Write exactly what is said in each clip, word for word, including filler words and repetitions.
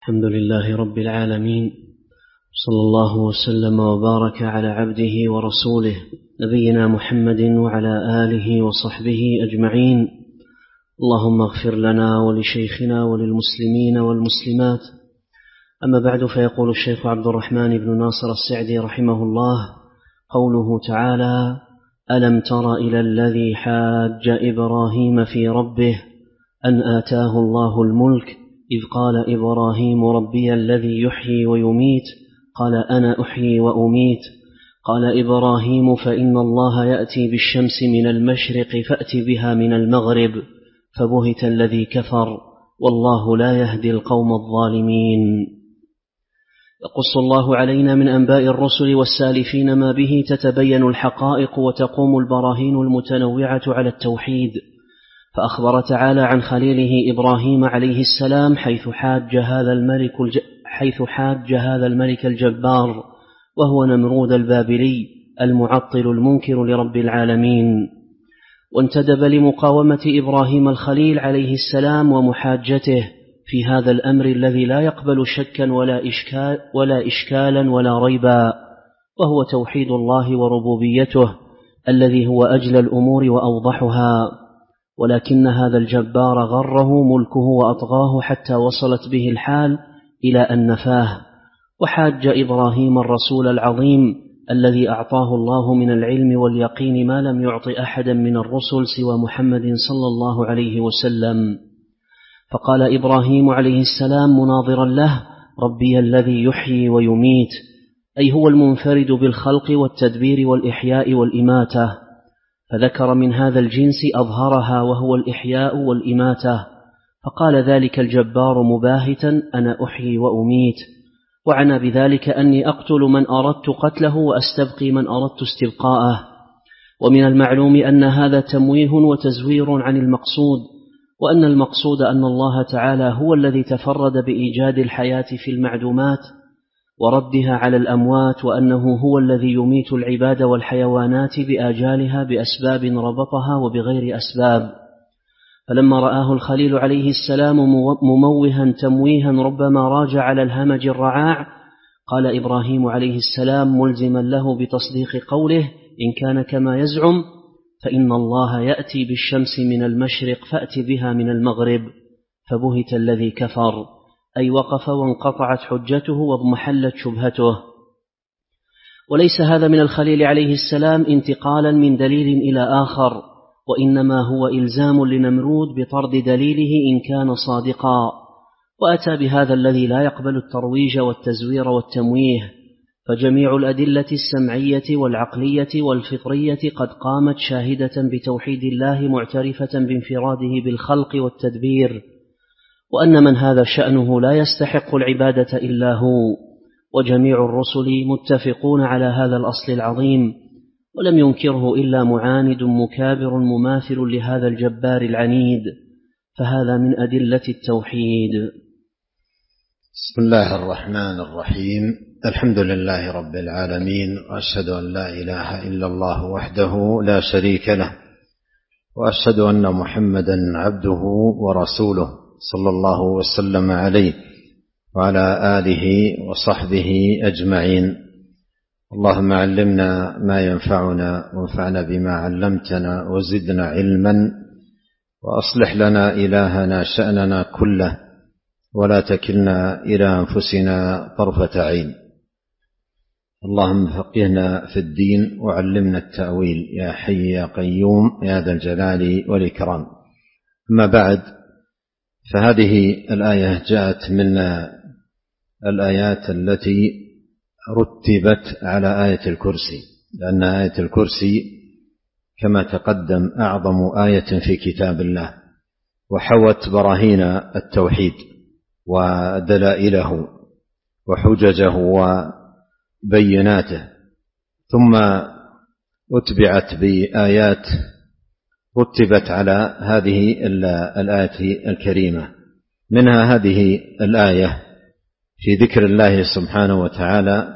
الحمد لله رب العالمين، صلى الله وسلم وبارك على عبده ورسوله نبينا محمد وعلى آله وصحبه أجمعين. اللهم اغفر لنا ولشيخنا وللمسلمين والمسلمات. أما بعد، فيقول الشيخ عبد الرحمن بن ناصر السعدي رحمه الله: قوله تعالى: ألم تر إلى الذي حاج إبراهيم في ربه أن آتاه الله الملك إذ قال إبراهيم ربي الذي يحيي ويميت قال أنا أحيي وأميت قال إبراهيم فإن الله يأتي بالشمس من المشرق فأت بها من المغرب فبهت الذي كفر والله لا يهدي القوم الظالمين. يقص الله علينا من أنباء الرسل والسالفين ما به تتبين الحقائق وتقوم البراهين المتنوعة على التوحيد. فأخبر تعالى عن خليله إبراهيم عليه السلام حيث حاج هذا الملك الج... حيث حاج هذا الملك الجبار وهو نمرود البابلي المعطل المنكر لرب العالمين، وانتدب لمقاومة إبراهيم الخليل عليه السلام ومحاجته في هذا الأمر الذي لا يقبل شكا ولا إشكال ولا إشكالا ولا ريبا، وهو توحيد الله وربوبيته الذي هو أجل الأمور وأوضحها. ولكن هذا الجبار غره ملكه وأطغاه حتى وصلت به الحال إلى أن نفاه. وحاج إبراهيم الرسول العظيم الذي أعطاه الله من العلم واليقين ما لم يعط أحدا من الرسل سوى محمد صلى الله عليه وسلم. فقال إبراهيم عليه السلام مناظرا له: ربي الذي يحيي ويميت، أي هو المنفرد بالخلق والتدبير والإحياء والإماتة. فذكر من هذا الجنس أظهرها وهو الإحياء والإماتة، فقال ذلك الجبار مباهتا: أنا أحيي وأميت، وعنى بذلك أني أقتل من أردت قتله وأستبقي من أردت استبقاءه. ومن المعلوم أن هذا تمويه وتزوير عن المقصود، وأن المقصود أن الله تعالى هو الذي تفرد بإيجاد الحياة في المعدومات وردها على الأموات، وأنه هو الذي يميت العباد والحيوانات بآجالها بأسباب ربطها وبغير أسباب. فلما رآه الخليل عليه السلام مموها تمويها ربما راجع على الهمج الرعاع، قال إبراهيم عليه السلام ملزما له بتصديق قوله: إن كان كما يزعم فإن الله يأتي بالشمس من المشرق فأت بها من المغرب فبهت الذي كفر، أي وقف وانقطعت حجته واضمحلت شبهته. وليس هذا من الخليل عليه السلام انتقالا من دليل إلى آخر، وإنما هو إلزام لنمرود بطرد دليله إن كان صادقا، وأتى بهذا الذي لا يقبل الترويج والتزوير والتمويه. فجميع الأدلة السمعية والعقلية والفطرية قد قامت شاهدة بتوحيد الله معترفة بانفراده بالخلق والتدبير، وأن من هذا شأنه لا يستحق العبادة إلا هو. وجميع الرسل متفقون على هذا الأصل العظيم، ولم ينكره إلا معاند مكابر مماثل لهذا الجبار العنيد، فهذا من أدلة التوحيد. بسم الله الرحمن الرحيم. الحمد لله رب العالمين، وأشهد أن لا إله إلا الله وحده لا شريك له، وأشهد أن محمدا عبده ورسوله صلى الله وسلم عليه وعلى آله وصحبه أجمعين. اللهم علمنا ما ينفعنا وانفعنا بما علمتنا وزدنا علما، وأصلح لنا إلهنا شأننا كله، ولا تكلنا إلى أنفسنا طرفة عين. اللهم فقهنا في الدين وعلمنا التأويل يا حي يا قيوم يا ذا الجلال والإكرام. أما بعد، فهذه الآية جاءت من الآيات التي رتبت على آية الكرسي، لأن آية الكرسي كما تقدم أعظم آية في كتاب الله، وحوت براهين التوحيد ودلائله وحججه وبيناته، ثم أتبعت بآيات رتبت على هذه الآية الكريمة. منها هذه الآية في ذكر الله سبحانه وتعالى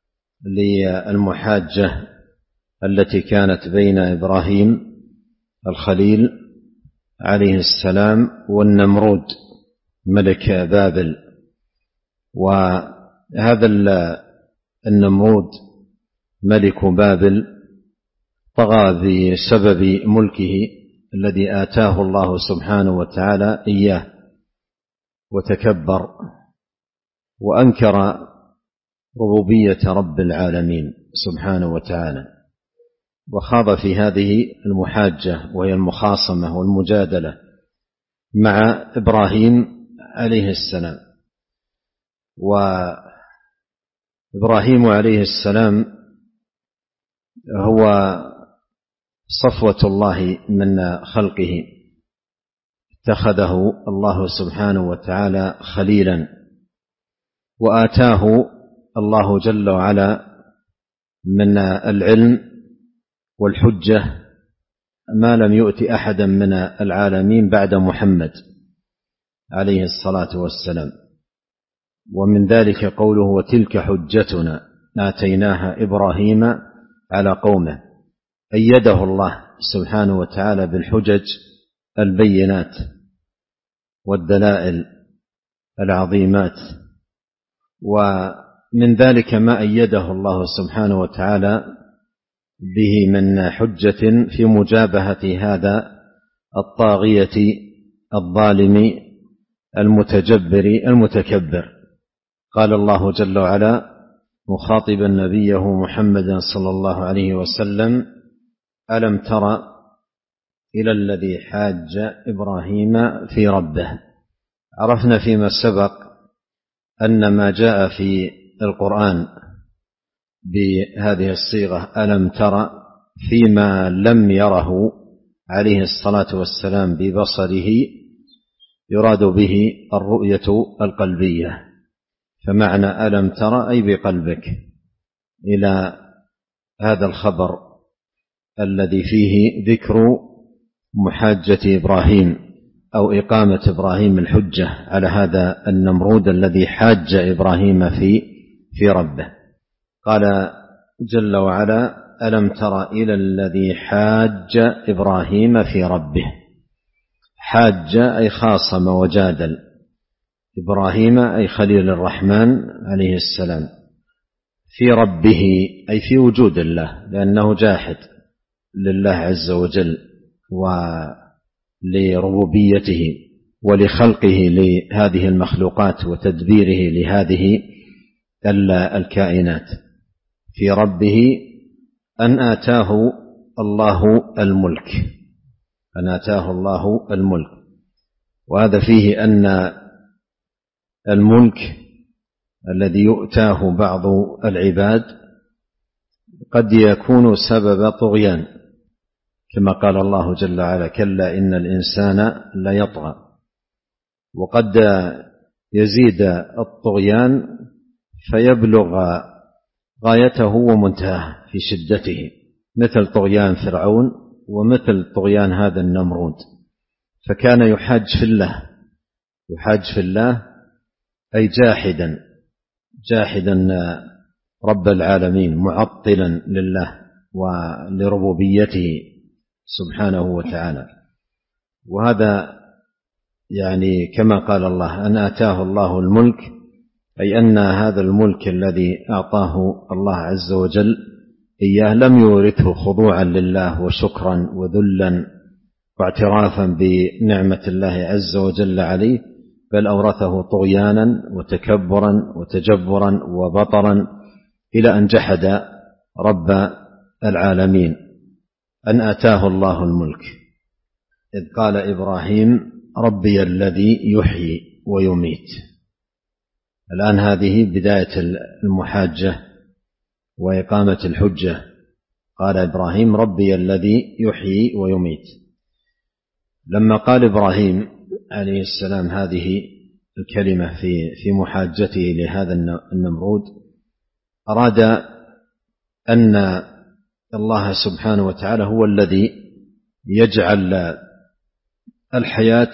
للمحاجة التي كانت بين إبراهيم الخليل عليه السلام والنمرود ملك بابل، وهذا النمرود ملك بابل طغى بسبب ملكه الذي آتاه الله سبحانه وتعالى إياه، وتكبر وأنكر ربوبية رب العالمين سبحانه وتعالى، وخاض في هذه المحاجة وهي المخاصمة والمجادلة مع إبراهيم عليه السلام. وإبراهيم عليه السلام هو صفوة الله من خلقه، اتخذه الله سبحانه وتعالى خليلا، وآتاه الله جل وعلا من العلم والحجة ما لم يؤت أحدا من العالمين بعد محمد عليه الصلاة والسلام. ومن ذلك قوله: وتلك حجتنا آتيناها إبراهيم على قومه. أيده الله سبحانه وتعالى بالحجج البينات والدلائل العظيمات. ومن ذلك ما أيده الله سبحانه وتعالى به من حجة في مجابهة هذا الطاغية الظالم المتجبر المتكبر. قال الله جل وعلا مخاطبا نبيه محمدا صلى الله عليه وسلم: ألم تر إلى الذي حاج إبراهيم في ربه. عرفنا فيما سبق أن ما جاء في القرآن بهذه الصيغة ألم تر فيما لم يره عليه الصلاة والسلام ببصره يراد به الرؤية القلبية، فمعنى ألم تر أي بقلبك إلى هذا الخبر الذي فيه ذكر محاجة إبراهيم أو إقامة إبراهيم الحجة على هذا النمرود الذي حاج إبراهيم في في ربه. قال جل وعلا: ألم تر إلى الذي حاج إبراهيم في ربه. حاج أي خاصم وجادل إبراهيم أي خليل الرحمن عليه السلام في ربه أي في وجود الله، لأنه جاحد لله عز وجل ولربوبيته ولخلقه لهذه المخلوقات وتدبيره لهذه الكائنات. في ربه أن آتاه الله الملك، أن آتاه الله الملك. وهذا فيه أن الملك الذي يؤتاه بعض العباد قد يكون سبب طغيان، كما قال الله جل وعلا: كلا إن الإنسان ليطغى. وقد يزيد الطغيان فيبلغ غايته ومنتهاه في شدته، مثل طغيان فرعون ومثل طغيان هذا النمرود. فكان يحاج في الله، يحاج في الله أي جاحدا جاحدا رب العالمين، معطلا لله ولربوبيته سبحانه وتعالى. وهذا يعني كما قال الله: أن آتاه الله الملك، أي أن هذا الملك الذي أعطاه الله عز وجل إياه لم يورثه خضوعا لله وشكرا وذلا واعترافا بنعمة الله عز وجل عليه، بل أورثه طغيانا وتكبرا وتجبرا وبطرا إلى أن جحد رب العالمين. أن آتاه الله الملك، إذ قال إبراهيم: ربي الذي يحيي ويميت. الآن هذه بداية المحاجة وإقامة الحجة. قال إبراهيم: ربي الذي يحيي ويميت. لما قال إبراهيم عليه السلام هذه الكلمة في في محاجته لهذا النمرود، أراد أن الله سبحانه وتعالى هو الذي يجعل الحياة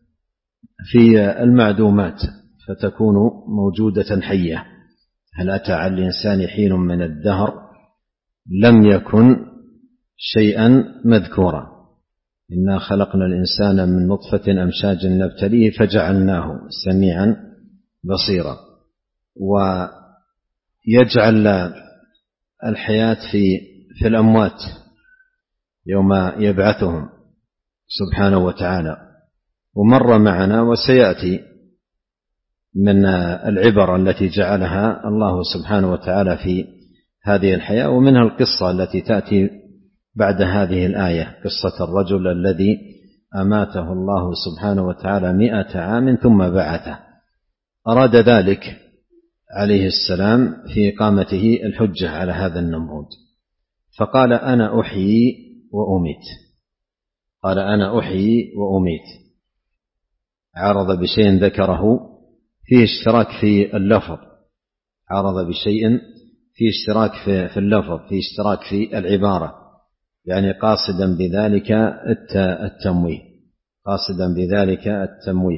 في المعدومات فتكون موجودة حية. هل أتى على الإنسان حين من الدهر لم يكن شيئا مذكورا. إنا خلقنا الإنسان من نطفة أمشاج نبتليه فجعلناه سميعا بصيرا. ويجعل الحياة في في الأموات يوم يبعثهم سبحانه وتعالى. ومر معنا وسيأتي من العبر التي جعلها الله سبحانه وتعالى في هذه الحياة، ومنها القصة التي تأتي بعد هذه الآية، قصة الرجل الذي أماته الله سبحانه وتعالى مئة عام ثم بعثه. أراد ذلك عليه السلام في إقامته الحجة على هذا النمرود، فقال أنا أحيي وأميت. قال أنا أحيي وأميت، عرض بشيء ذكره فيه اشتراك في اللفظ، عرض بشيء فيه اشتراك في اللفظ، فيه اشتراك في العبارة، يعني قاصدا بذلك التمويه، قاصدا بذلك التمويه.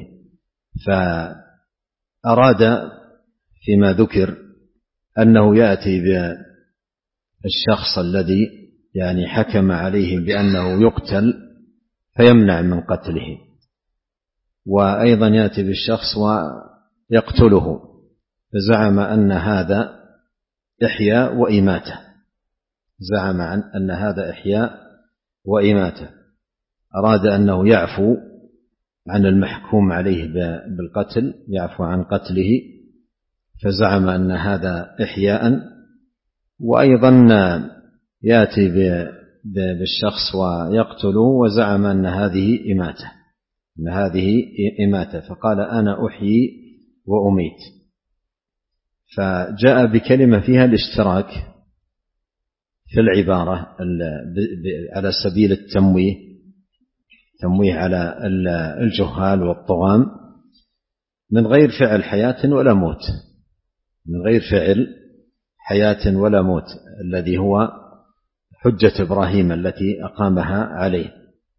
فأراد فيما ذكر أنه يأتي بالشخص الذي يعني حكم عليه بأنه يقتل فيمنع من قتله، وأيضا يأتي بالشخص ويقتله، فزعم أن هذا إحياء وإماتة، زعم أن هذا إحياء وإماتة. أراد أنه يعفو عن المحكوم عليه بالقتل، يعفو عن قتله، فزعم أن هذا إحياء. وأيضا يأتي بالشخص ويقتله وزعم أن هذه إماتة، أن هذه إماتة، فقال أنا أحيي وأميت. فجاء بكلمة فيها الاشتراك في العبارة على سبيل التمويه، تمويه على الجهال والطغام، من غير فعل حياة ولا موت، من غير فعل حياة ولا موت، الذي هو حجة إبراهيم التي أقامها عليه.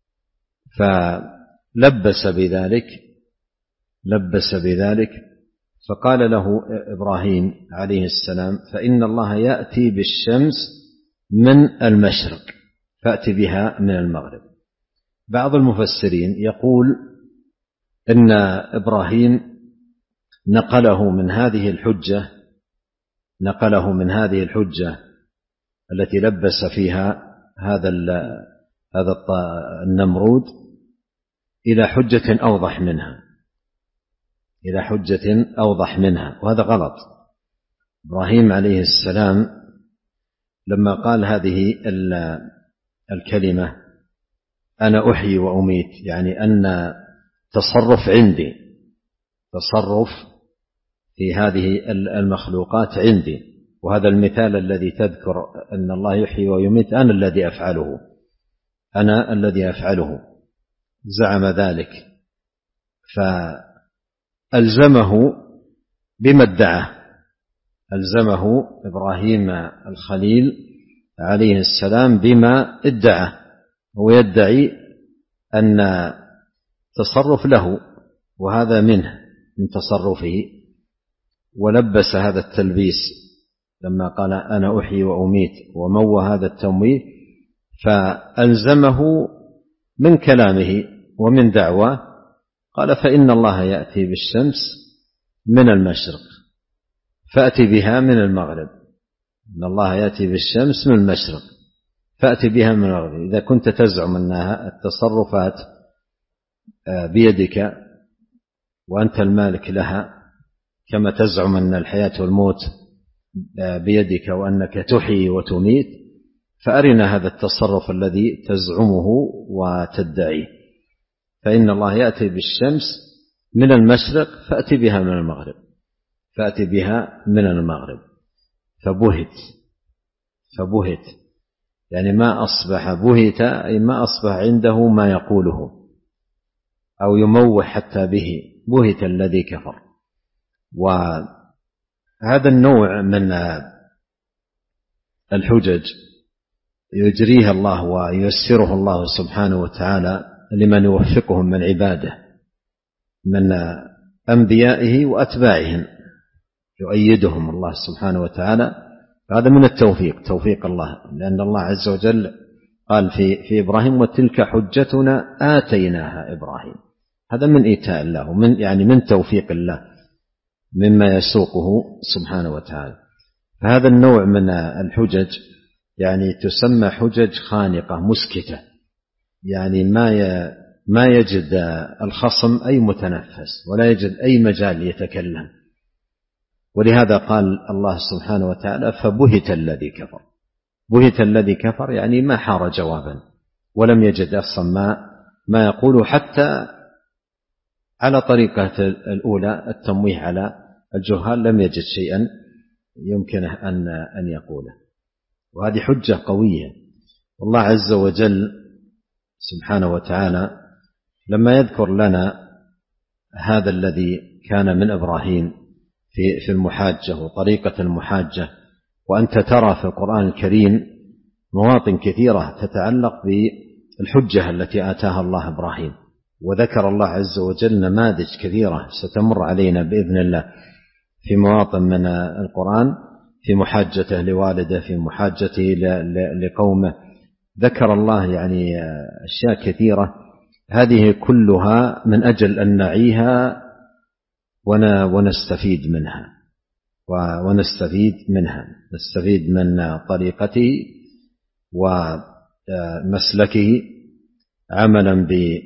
فلبس بذلك لبس بذلك فقال له إبراهيم عليه السلام فإن الله يأتي بالشمس من المشرق فأتي بها من المغرب. بعض المفسرين يقول إن إبراهيم نقله من هذه الحجة نقله من هذه الحجة التي لبس فيها هذا هذا النمرود إلى حجة أوضح منها، إلى حجة أوضح منها، وهذا غلط. إبراهيم عليه السلام لما قال هذه الكلمة أنا أحيي وأميت، يعني أن تصرف عندي، تصرف في هذه المخلوقات عندي، وهذا المثال الذي تذكر أن الله يحيي ويميت أنا الذي أفعله، أنا الذي أفعله، زعم ذلك. فألزمه بما ادعاه، ألزمه إبراهيم الخليل عليه السلام بما ادعى، هو يدعي أن تصرف له وهذا منه من تصرفه، ولبس هذا التلبيس لما قال أنا أحيي وأميت وموى هذا التمويه، فألزمه من كلامه ومن دعواه. قال فإن الله يأتي بالشمس من المشرق فأتي بها من المغرب، إن الله يأتي بالشمس من المشرق فأتي بها من المغرب. إذا كنت تزعم أنها التصرفات بيدك وأنت المالك لها، كما تزعم أن الحياة والموت بيدك وأنك تحيي وتميت، فأرنا هذا التصرف الذي تزعمه وتدعيه. فإن الله يأتي بالشمس من المشرق فأتي بها من المغرب، فأتي بها من المغرب. فبهت فبهت يعني ما أصبح بهت، أي ما أصبح عنده ما يقوله أو يموه حتى به، بهت الذي كفر. وهذا النوع من الحجج يجريها الله وييسره الله سبحانه وتعالى لمن يوفقهم من عباده من أنبيائه وأتباعهم، يؤيدهم الله سبحانه وتعالى. هذا من التوفيق، توفيق الله، لأن الله عز وجل قال في, في إبراهيم وتلك حجتنا آتيناها إبراهيم. هذا من إيتاء الله، من يعني من توفيق الله. مما يسوقه سبحانه وتعالى. فهذا النوع من الحجج يعني تسمى حجج خانقة مسكتة، يعني ما ما يجد الخصم أي متنفس ولا يجد أي مجال يتكلم. ولهذا قال الله سبحانه وتعالى فبهت الذي كفر. بهت الذي كفر يعني ما حار جوابا ولم يجد أصلا ما, ما يقول، حتى على طريقة الأولى التمويه على الجهال لم يجد شيئا يمكنه أن, أن يقوله. وهذه حجة قوية. والله عز وجل سبحانه وتعالى لما يذكر لنا هذا الذي كان من إبراهيم في في المحاجة وطريقة المحاجة، وأنت ترى في القرآن الكريم مواطن كثيرة تتعلق بالحجة التي آتاها الله إبراهيم، وذكر الله عز وجل نماذج كثيرة ستمر علينا بإذن الله في مواطن من القرآن، في محاجته لوالده، في محاجته لقومه، ذكر الله يعني أشياء كثيرة. هذه كلها من أجل أن نعيها ونستفيد منها ونستفيد منها نستفيد من طريقته ومسلكه، عملا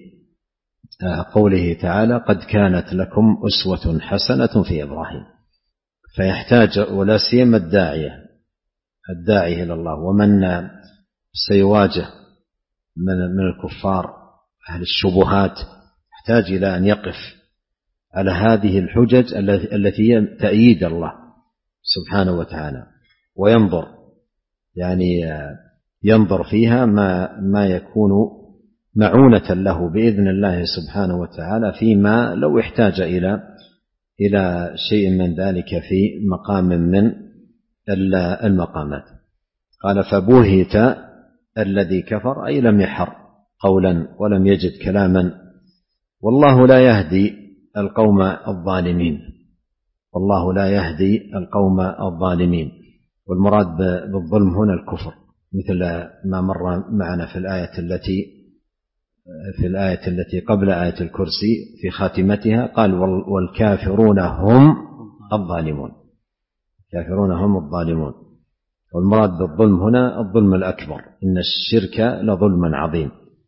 بقوله تعالى قد كانت لكم أسوة حسنة في إبراهيم. فيحتاج ولا سيما الداعية الداعي إلى الله ومن سيواجه من الكفار أهل الشبهات، يحتاج إلى أن يقف على هذه الحجج التي هي تأييد الله سبحانه وتعالى، وينظر يعني ينظر فيها ما ما يكون معونة له بإذن الله سبحانه وتعالى فيما لو احتاج إلى إلى شيء من ذلك في مقام من المقامات. قال فبهت الذي كفر أي لم يحر قولا ولم يجد كلاما. والله لا يهدي القوم الظالمين والله لا يهدي القوم الظالمين. والمراد بالظلم هنا الكفر، مثل ما مر معنا في الآية التي في الآية التي قبل آية الكرسي في خاتمتها قال والكافرون هم الظالمون، الكافرون هم الظالمون. والمراد بالظلم هنا الظلم الأكبر، إن الشرك لظلم عظيم،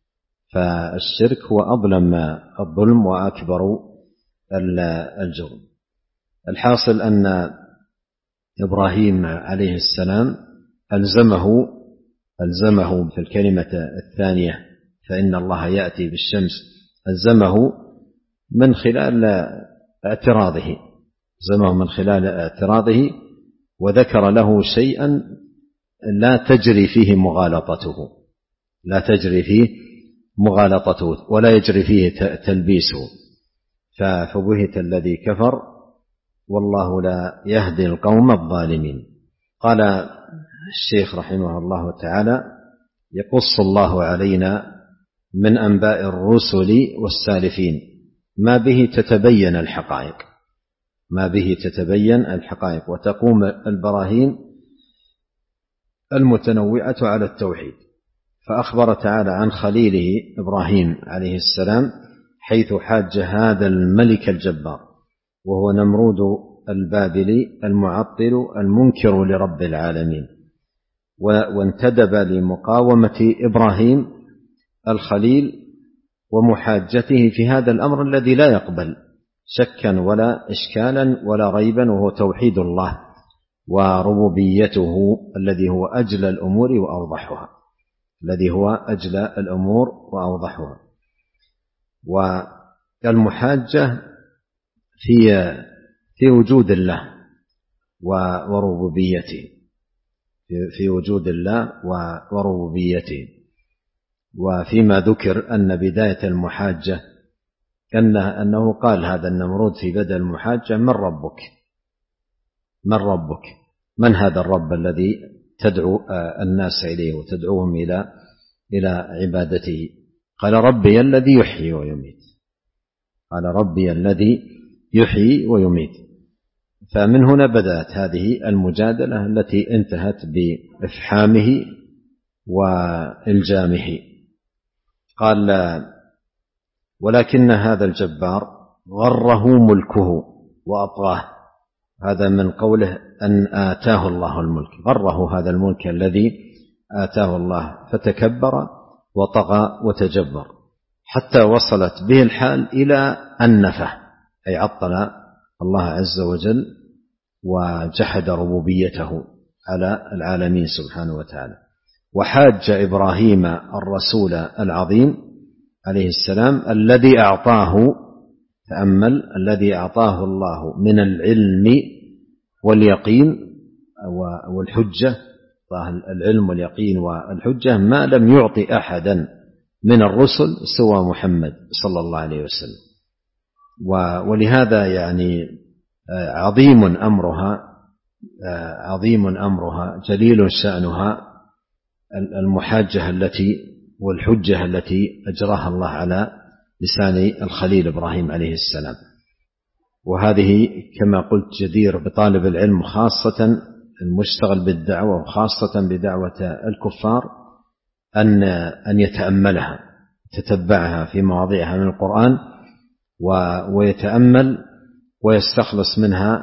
فالشرك هو أظلم الظلم وأكبر الجرم. الحاصل أن إبراهيم عليه السلام ألزمه ألزمه في الكلمة الثانية فإن الله يأتي بالشمس، ألزمه من خلال اعتراضه ألزمه من خلال اعتراضه وذكر له شيئا لا تجري فيه مغالطته لا تجري فيه مغالطته ولا يجري فيه تلبيسه. فبهت الذي كفر والله لا يهدي القوم الظالمين. قال الشيخ رحمه الله تعالى يقص الله علينا من أنباء الرسل والسالفين ما به تتبين الحقائق ما به تتبين الحقائق وتقوم البراهين المتنوعة على التوحيد. فأخبر تعالى عن خليله إبراهيم عليه السلام حيث حاج هذا الملك الجبار وهو نمرود البابلي المعطل المنكر لرب العالمين، وانتدب لمقاومة إبراهيم الخليل ومحاجته في هذا الأمر الذي لا يقبل شكا ولا إشكالا ولا ريبا، وهو توحيد الله وربوبيته الذي هو أجل الأمور وأوضحها الذي هو أجل الأمور وأوضحها. والمحاجة في في وجود الله وربوبيته في وجود الله وربوبيته. وفيما ذكر أن بداية المحاجة أنه قال هذا النمرود في بدء المحاجة من ربك من ربك من هذا الرب الذي تدعو الناس إليه وتدعوهم إلى إلى عبادته؟ قال ربي الذي يحيي ويميت قال ربي الذي يحيي ويميت. فمن هنا بدأت هذه المجادلة التي انتهت بإفحامه وإلجامه. قال ولكن هذا الجبار غره ملكه وأطغاه هذا من قوله أن آتاه الله الملك، غره هذا الملك الذي آتاه الله فتكبر وطغى وتجبر، حتى وصلت به الحال إلى النفة، أي عطل الله عز وجل وجحد ربوبيته على العالمين سبحانه وتعالى. وحاج إبراهيم الرسول العظيم عليه السلام الذي أعطاه، تأمل، الذي أعطاه الله من العلم واليقين والحجة، العلم واليقين والحجة ما لم يعطي أحدا من الرسل سوى محمد صلى الله عليه وسلم. ولهذا يعني عظيم أمرها عظيم أمرها جليل شأنها المحاجة التي والحجة التي أجراها الله على لسان الخليل إبراهيم عليه السلام. وهذه كما قلت جدير بطالب العلم خاصة المشتغل بالدعوة وخاصة بدعوة الكفار أن أن يتأملها، تتبعها في مواضيعها من القرآن ويتأمل ويستخلص منها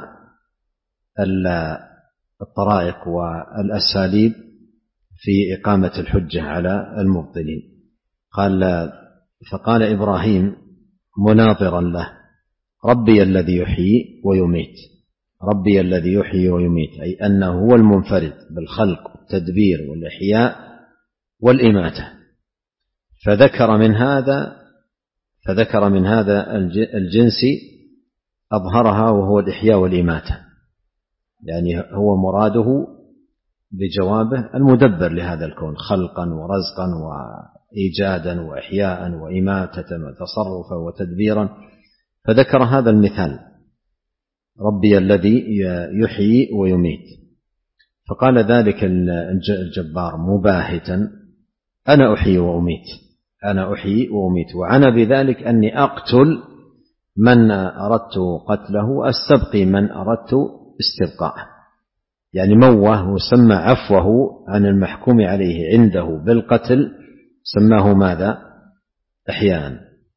الطرائق والأساليب في إقامة الحجة على المبطلين. قال فقال إبراهيم مناظرا له: ربي الذي يحيي ويميت، ربي الذي يحيي ويميت، أي أنه هو المنفرد بالخلق والتدبير والإحياء والإماتة. فذكر من هذا فذكر من هذا الجنس أظهرها وهو الإحياء والإماتة، يعني هو مراده بجوابه المدبر لهذا الكون خلقا ورزقا وإيجادا وإحياء وإماتة وتصرفا وتدبيرا. فذكر هذا المثال: ربي الذي يحيي ويميت. فقال ذلك الجبار مباهتا: أنا أحيي وأميت، أنا أحيي وأميت، وعنى بذلك أني أقتل من أردت قتله، أستبقي من أردت استبقاءه. يعني موه وسمى عفوه عن المحكوم عليه عنده بالقتل سماه ماذا؟ إحياء،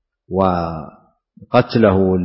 وقتله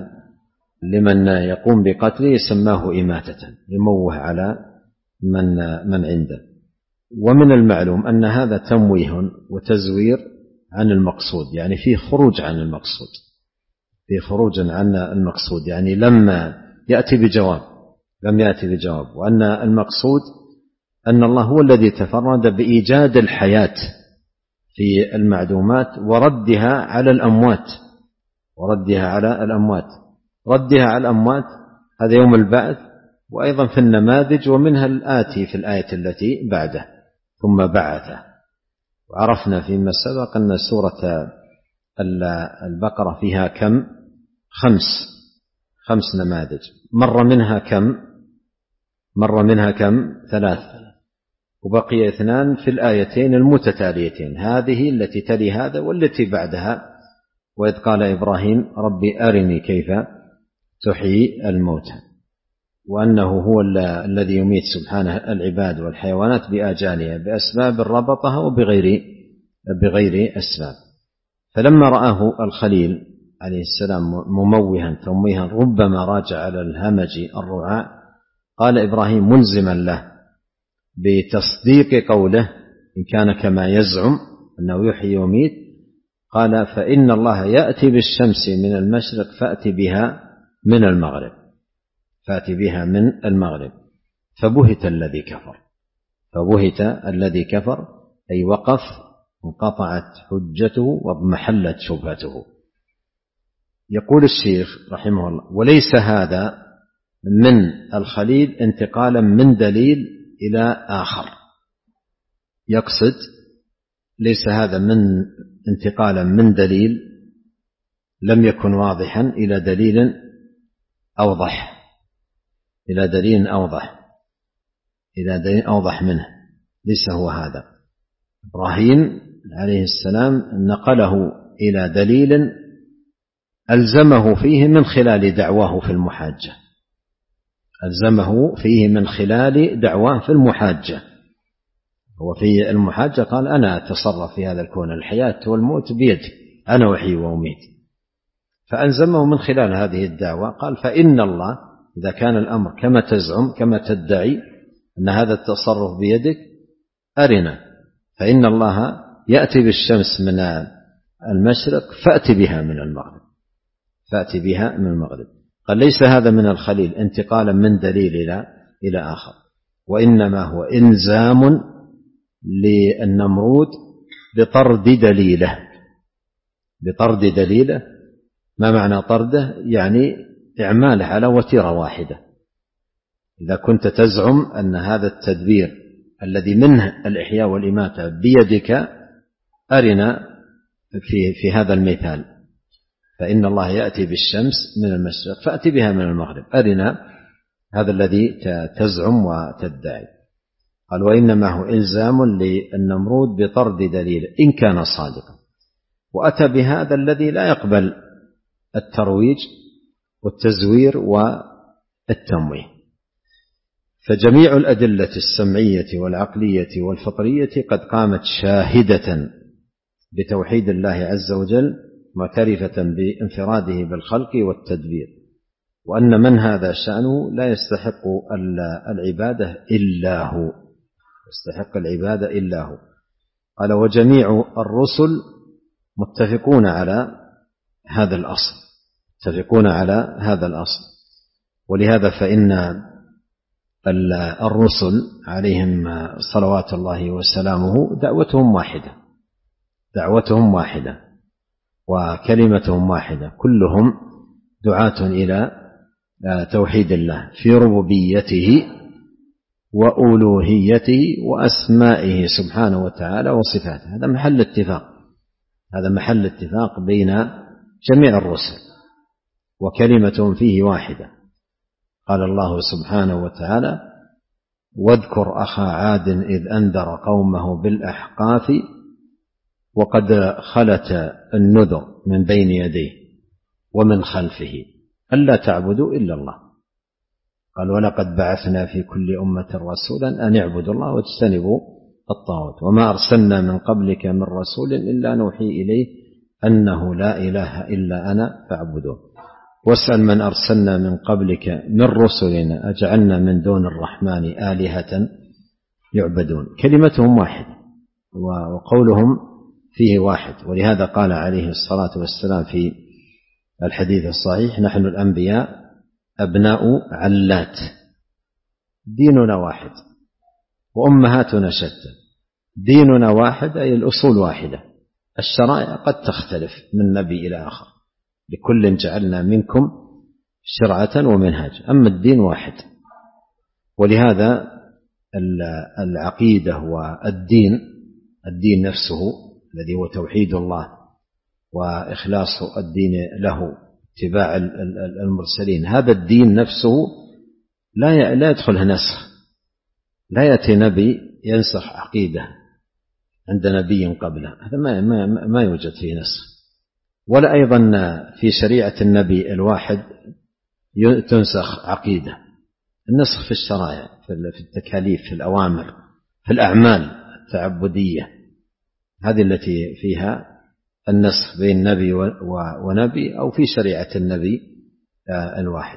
لمن يقوم بقتله سماه إماتة، يموه على من من عنده. ومن المعلوم أن هذا تمويه وتزوير عن المقصود، يعني فيه خروج عن المقصود، فيه خروج عن المقصود، يعني لما يأتي بجواب لم يأتي بجواب وأن المقصود أن الله هو الذي تفرد بإيجاد الحياة في المعدومات وردها على الأموات وردها على الأموات ردها على الأموات هذا يوم البعث، وأيضا في النماذج، ومنها الآتي في الآية التي بعده: ثم بعث. وعرفنا فيما سبق أن سورة البقرة فيها كم؟ خمس خمس نماذج، مر منها كم؟ مر منها كم؟ ثلاث، وبقي اثنان في الآيتين المتتاليتين، هذه التي تلي هذا والتي بعدها: وإذ قال إبراهيم ربي أرني كيف تحيي الموتى، وأنه هو الذي يميت سبحانه العباد والحيوانات بآجالها بأسباب ربطها وبغير بغير أسباب. فلما رآه الخليل عليه السلام مموها تمويها ربما راجع على الهمج الرعاء، قال إبراهيم ملزما له بتصديق قوله إن كان كما يزعم أنه يحيي ويميت، قال فإن الله يأتي بالشمس من المشرق فأتي بها من المغرب فأتي بها من المغرب. فبهت الذي كفر فبهت الذي كفر أي وقف، انقطعت حجته واضمحلت شبهته. يقول الشيخ رحمه الله: وليس هذا من الخليل انتقالا من دليل إلى آخر، يقصد ليس هذا من انتقالا من دليل لم يكن واضحا إلى دليل أوضح إلى دليل أوضح إلى دليل أوضح منه، ليس هو هذا. إبراهيم عليه السلام نقله إلى دليل ألزمه فيه من خلال دعواه في المحاجة ألزمه فيه من خلال دعواه في المحاجة هو في المحاجة قال أنا أتصرف في هذا الكون، الحياة والموت بيدي، أنا أحيي وأميت. فألزمه من خلال هذه الدعوة قال فإن الله إذا كان الأمر كما تزعم كما تدعي أن هذا التصرف بيدك أرنا، فإن الله يأتي بالشمس من المشرق فأتي بها من المغرب، فأتي بها من المغرب. قال ليس هذا من الخليل انتقالا من دليل إلى إلى آخر، وإنما هو إلزام للنمرود بطرد دليله، بطرد دليله. ما معنى طرده؟ يعني إعماله على وتيرة واحدة. إذا كنت تزعم أن هذا التدبير الذي منه الإحياء والإماتة بيدك أرنا في, في هذا المثال، فإن الله يأتي بالشمس من المشرق فأتي بها من المغرب، أرنا هذا الذي تزعم وتدعي. قال وإنما هو إلزام للنمرود بطرد دليل إن كان صادقا، وأتى بهذا الذي لا يقبل الترويج والتزوير والتمويه. فجميع الأدلة السمعية والعقلية والفطرية قد قامت شاهدة بتوحيد الله عز وجل، معترفة بانفراده بالخلق والتدبير، وأن من هذا شأنه لا يستحق العبادة إلا هو، يستحق العبادة إلا هو. قال وجميع الرسل متفقون على هذا الأصل، متفقون على هذا الأصل. ولهذا فإن الرسل عليهم صلوات الله وسلامه دعوتهم واحدة، دعوتهم واحدة وكلمتهم واحدة، كلهم دعاة إلى توحيد الله في ربوبيته وألوهيته وأسمائه سبحانه وتعالى وصفاته. هذا محل اتفاق، هذا محل اتفاق بين جميع الرسل، وكلمتهم فيه واحدة. قال الله سبحانه وتعالى واذكر أخا عاد إذ أنذر قومه بالأحقاف وقد خلت النذر من بين يديه ومن خلفه ألا تعبدوا إلا الله. قال ولقد بعثنا في كل أمة رسولا أن اعبدوا الله واجتنبوا الطاغوت وما أرسلنا من قبلك من رسول إلا نوحي إليه أنه لا إله إلا أنا فاعبدون واسأل من أرسلنا من قبلك من رسلنا أجعلنا من دون الرحمن آلهة يعبدون. كلمتهم واحدة وقولهم فيه واحد. ولهذا قال عليه الصلاة والسلام في الحديث الصحيح نحن الأنبياء أبناء علات، ديننا واحد وأمهاتنا شتى. ديننا واحد أي الأصول واحدة، الشرائع قد تختلف من نبي إلى آخر، لكل جعلنا منكم شرعة ومنهاج، أما الدين واحد. ولهذا العقيدة والدين، الدين نفسه الذي هو توحيد الله وإخلاص الدين له اتباع المرسلين، هذا الدين نفسه لا لا يدخله نسخ، لا يأتي نبي ينسخ عقيدة عند نبي قبله، هذا ما ما ما يوجد فيه نسخ. ولا أيضا في شريعة النبي الواحد تنسخ عقيدة. النسخ في الشرائع، في التكاليف، في الأوامر، في الأعمال التعبدية، هذه التي فيها النسخ بين نبي ونبي أو في شريعة النبي الواحد.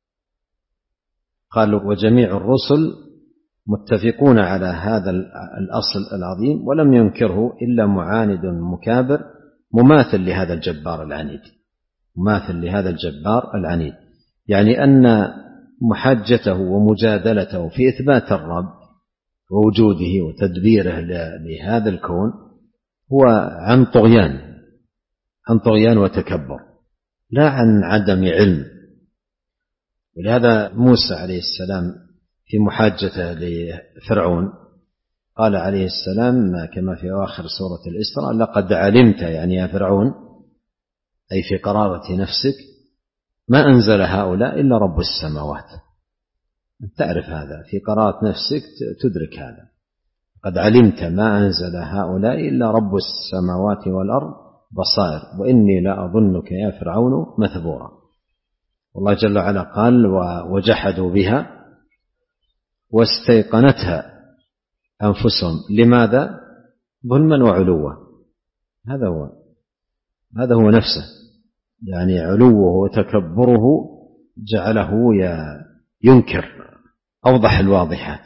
قالوا وجميع الرسل متفقون على هذا الأصل العظيم ولم ينكره إلا معاند مكابر مماثل لهذا الجبار العنيد، مماثل لهذا الجبار العنيد، يعني أن محاجته ومجادلته في إثبات الرب ووجوده وتدبيره لهذا الكون هو عن طغيان، عن طغيان وتكبر، لا عن عدم علم. ولهذا موسى عليه السلام في محاجته لفرعون قال عليه السلام كما في آخر سورة الإسراء لقد علمت، يعني يا فرعون أي في قرارة نفسك، ما أنزل هؤلاء إلا رب السماوات. تعرف هذا في قرارة نفسك، تدرك هذا. قد علمت ما أنزل هؤلاء إلا رب السماوات والأرض بصائر وإني لا أظنك يا فرعون مثبورا. والله جل وعلا قال وجحدوا بها واستيقنتها أنفسهم لماذا؟ ظلما وعلوا. هذا هو هذا هو نفسه، يعني علوه وتكبره جعله ينكر أوضح الواضحات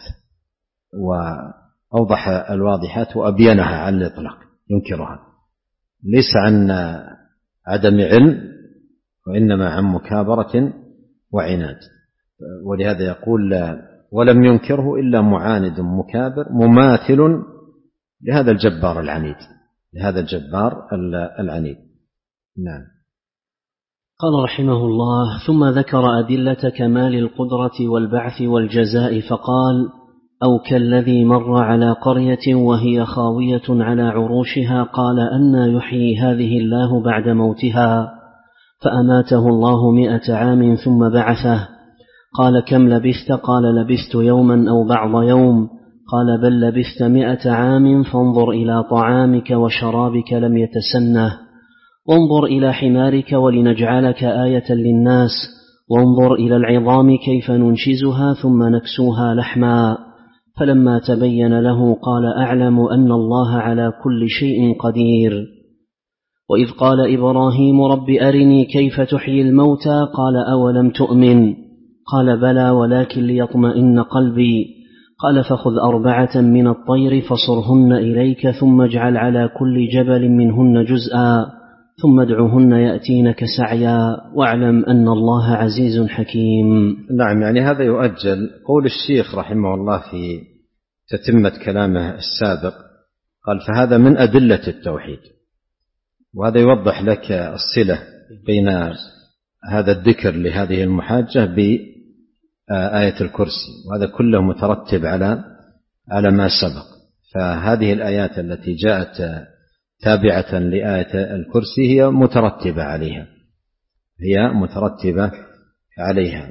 وأوضح الواضحات وأبينها على الإطلاق، ينكرها ليس عن عدم علم وإنما عن مكابرة وعناد. ولهذا يقول ولم ينكره إلا معاند مكابر مماثل لهذا الجبار العنيد لهذا الجبار العنيد. نعم. قال رحمه الله: ثم ذكر أدلة كمال القدرة والبعث والجزاء فقال: أو كالذي مر على قرية وهي خاوية على عروشها قال أنى يحيي هذه الله بعد موتها، فأماته الله مئة عام ثم بعثه. قال: كم لبثت؟ قال: لبثت يوما أو بعض يوم. قال: بل لبثت مئة عام، فانظر إلى طعامك وشرابك لم يتسنه، وانظر إلى حمارك ولنجعلك آية للناس، وانظر إلى العظام كيف ننشزها ثم نكسوها لحما. فلما تبين له قال: أعلم أن الله على كل شيء قدير. وإذ قال إبراهيم: رب أرني كيف تحيي الموتى؟ قال: أولم تؤمن؟ قال: بلى ولكن ليطمئن قلبي. قال: فخذ أربعة من الطير فصرهن إليك ثم اجعل على كل جبل منهن جزءا ثم ادعهن يأتينك سعيا واعلم أن الله عزيز حكيم. نعم، يعني هذا يؤجل. قول الشيخ رحمه الله في تتمة كلامه السابق قال: فهذا من أدلة التوحيد. وهذا يوضح لك الصلة بين هذا الذكر لهذه المحاجة بآية الكرسي، وهذا كله مترتب على على ما سبق. فهذه الآيات التي جاءت تابعة لآية الكرسي هي مترتبة عليها هي مترتبة عليها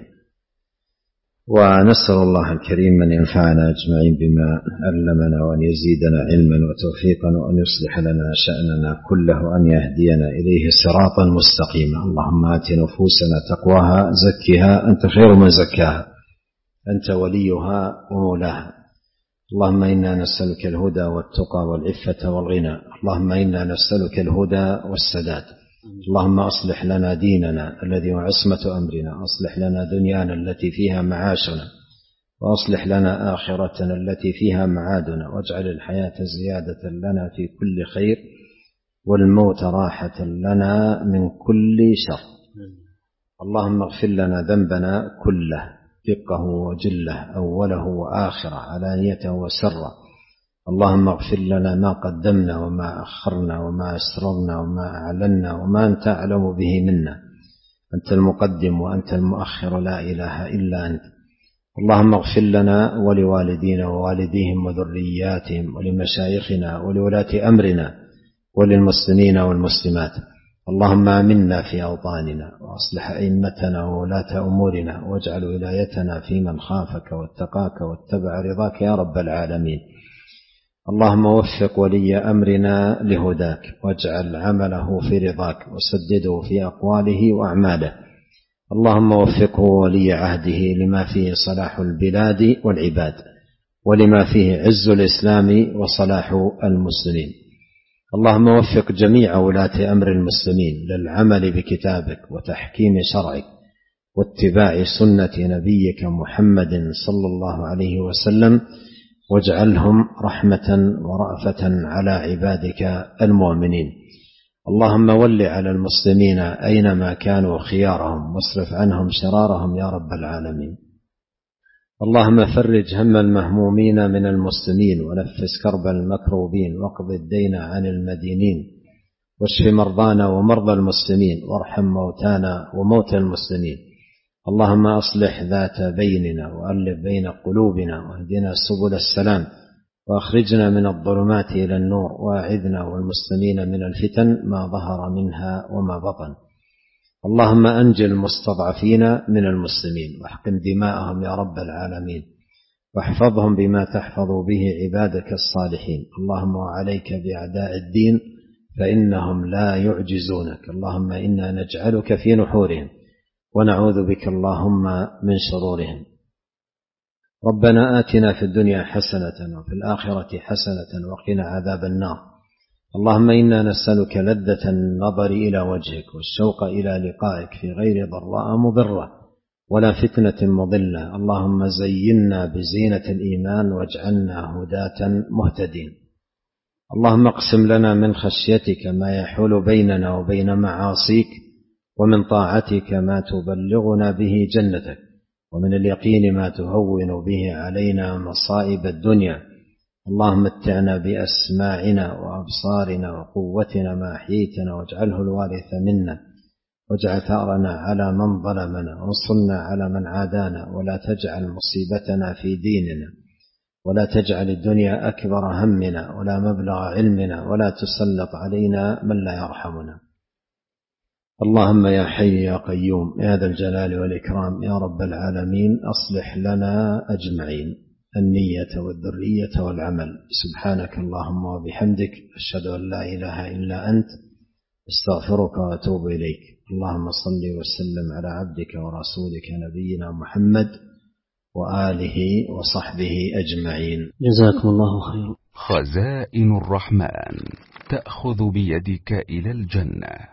ونسأل الله الكريم أن ينفعنا أجمعين بما علمنا، وأن يزيدنا علما وتوفيقا، وأن يصلح لنا شأننا كله، وأن يهدينا إليه صراطا مستقيما. اللهم آت نفوسنا تقواها زكها أنت خير من زكاها أنت وليها ومولاها. اللهم إنا نسألك الهدى والتقى والعفة والغنى. اللهم إنا نسألك الهدى والسداد. اللهم أصلح لنا ديننا الذي هو عصمة أمرنا، أصلح لنا دنيانا التي فيها معاشنا، وأصلح لنا آخرتنا التي فيها معادنا، واجعل الحياة زيادة لنا في كل خير والموت راحة لنا من كل شر. اللهم اغفر لنا ذنبنا كله دقه وجله، أوله وآخره، علانيته وسره. اللهم اغفر لنا ما قدمنا وما أخرنا وما أسررنا وما أعلنا وما أنت أعلم به منا. أنت المقدم وأنت المؤخر، لا إله إلا أنت. اللهم اغفر لنا ولوالدينا ووالديهم وذرياتهم ولمشايخنا ولولاة أمرنا وللمسلمين والمسلمات. اللهم آمنا في أوطاننا وأصلح أئمتنا وولاة أمورنا، واجعل ولايتنا في من خافك واتقاك واتبع رضاك يا رب العالمين. اللهم وفق ولي أمرنا لهداك، واجعل عمله في رضاك، وسدده في أقواله وأعماله. اللهم وفقه ولي عهده لما فيه صلاح البلاد والعباد، ولما فيه عز الإسلام وصلاح المسلمين. اللهم وفق جميع ولاة أمر المسلمين للعمل بكتابك وتحكيم شرعك واتباع سنة نبيك محمد صلى الله عليه وسلم، واجعلهم رحمة ورأفة على عبادك المؤمنين. اللهم ول على المسلمين أينما كانوا خيارهم، واصرف عنهم شرارهم يا رب العالمين. اللهم فرج هم المهمومين من المسلمين، ونفس كرب المكروبين، واقض الدين عن المدينين، واشف مرضانا ومرضى المسلمين، وارحم موتانا وموتى المسلمين. اللهم أصلح ذات بيننا، وألف بين قلوبنا، واهدنا سبل السلام، وأخرجنا من الظلمات إلى النور، وأعذنا والمسلمين من الفتن ما ظهر منها وما بطن. اللهم أنجل المستضعفين من المسلمين، واحقن دماءهم يا رب العالمين، واحفظهم بما تحفظ به عبادك الصالحين. اللهم وعليك بأعداء الدين فإنهم لا يعجزونك. اللهم إنا نجعلك في نحورهم، ونعوذ بك اللهم من شرورهم. ربنا آتنا في الدنيا حسنة وفي الآخرة حسنة وقنا عذاب النار. اللهم إنا نسألك لذة النظر إلى وجهك، والشوق إلى لقائك في غير ضراء مضرة، ولا فتنة مضلة. اللهم زينا بزينة الإيمان واجعلنا هداة مهتدين. اللهم اقسم لنا من خشيتك ما يحول بيننا وبين معاصيك، ومن طاعتك ما تبلغنا به جنتك، ومن اليقين ما تهون به علينا مصائب الدنيا. اللهم متعنا بأسماعنا وأبصارنا وقوتنا ما أحييتنا، واجعله الوارث منا، واجعل ثأرنا على من ظلمنا، وانصرنا على من عادانا، ولا تجعل مصيبتنا في ديننا، ولا تجعل الدنيا أكبر همنا ولا مبلغ علمنا، ولا تسلط علينا من لا يرحمنا. اللهم يا حي يا قيوم يا ذا الجلال والإكرام يا رب العالمين، أصلح لنا أجمعين النية والذرية والعمل. سبحانك اللهم وبحمدك، أشهد أن لا إله إلا أنت، استغفرك وأتوب إليك. اللهم صل وسلم على عبدك ورسولك نبينا محمد وآله وصحبه أجمعين. جزاكم الله خيرا. خزائن الرحمن تأخذ بيدك إلى الجنة.